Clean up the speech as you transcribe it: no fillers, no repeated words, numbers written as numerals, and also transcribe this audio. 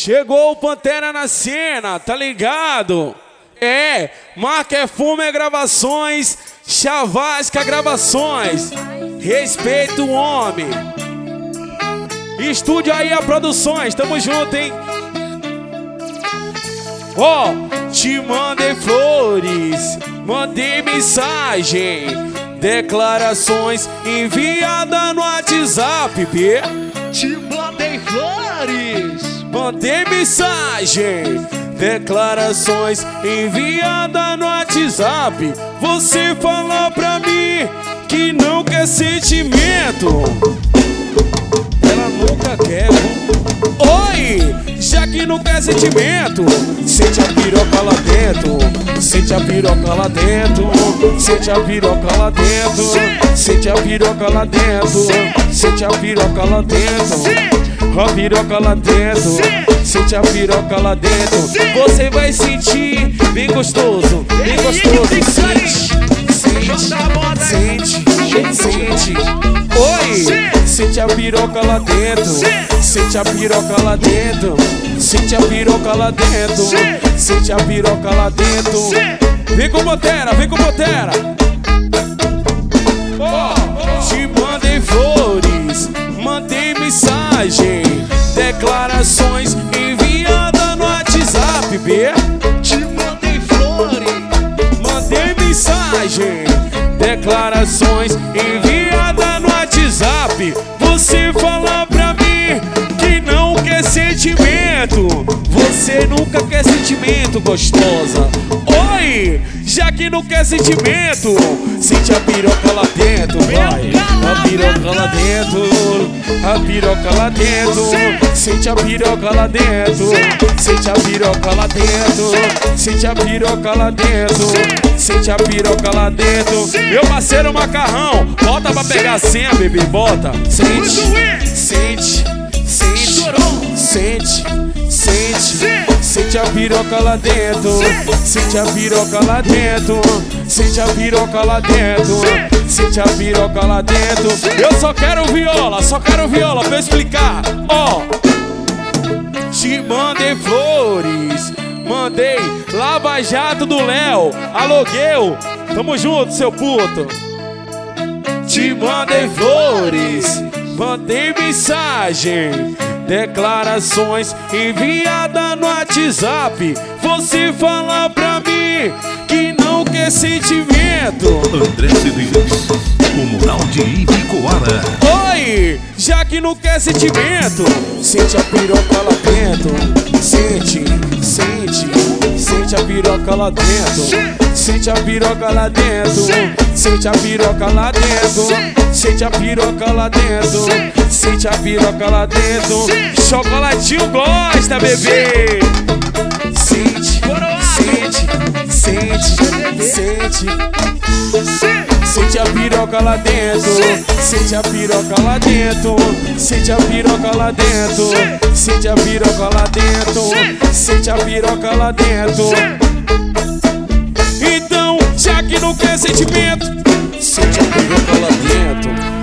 Chegou o Pantera na cena, tá ligado? É, Marca Fume Gravações, Chavasca Gravações. Respeita o homem. Estúdio aí a Produções, tamo junto, hein? Ó, te mandei flores, mandei mensagem, declarações enviada no WhatsApp, P. Te mandei flores, mandei mensagem, declarações enviada no WhatsApp. Você fala pra mim que não quer sentimento, ela nunca quer. Oi, já que não quer sentimento, sente a piroca lá dentro, sente a piroca lá dentro, sente a piroca lá dentro, sente a piroca lá dentro, sente a piroca lá dentro, a piroca lá dentro, sente a piroca lá dentro. Você vai sentir bem gostoso, bem gostoso. Sente, sente, sente. Oi, sente a piroca lá dentro, sente a piroca lá dentro, sente a piroca lá dentro, sente a piroca lá dentro. Vem com Pantera, vem com Pantera. Te mandei flores, mandei mensagem, declarações enviada no WhatsApp, B. te mandei flores, Mandei mensagem, declarações enviada no WhatsApp. Você fala pra mim que não quer sentimento, você nunca quer sentimento, gostosa. Oi, já que não quer sentimento, sente a piroca lá dentro, vai. A piroca lá dentro, a piroca lá dentro, sente a piroca lá dentro, sente a piroca lá dentro, sente a piroca lá dentro, sente a piroca lá dentro. Meu parceiro Macarrão, bota pra pegar a senha, bebê, bota. Sente, sente, sente, sente, sente. Sente a piroca lá dentro, sente a piroca lá dentro, sente a piroca lá dentro, sente a piroca lá dentro. Eu só quero viola pra eu explicar. Ó, te mandei flores, mandei Lava Jato do Léo, aluguel, tamo junto, seu puto. Te mandei flores, mandei mensagem, declarações enviada no WhatsApp. Você fala pra mim que não quer sentimento. André CDs, o mural de Ibicoara. Oi, já que não quer sentimento, sente a piroca lá dentro, sente, sente, sente a piroca lá dentro, sente a piroca lá dentro, sente a piroca lá dentro, sente a piroca lá dentro, sente a piroca lá dentro. Chocolatinho gosta, bebê. Sente, sente, sente, sente. Sente a piroca lá dentro, sente a piroca lá dentro, sente a piroca lá dentro, sente a piroca lá dentro, sente a piroca lá dentro. Então, já que não quer sentimento, sente a piroca lá dentro.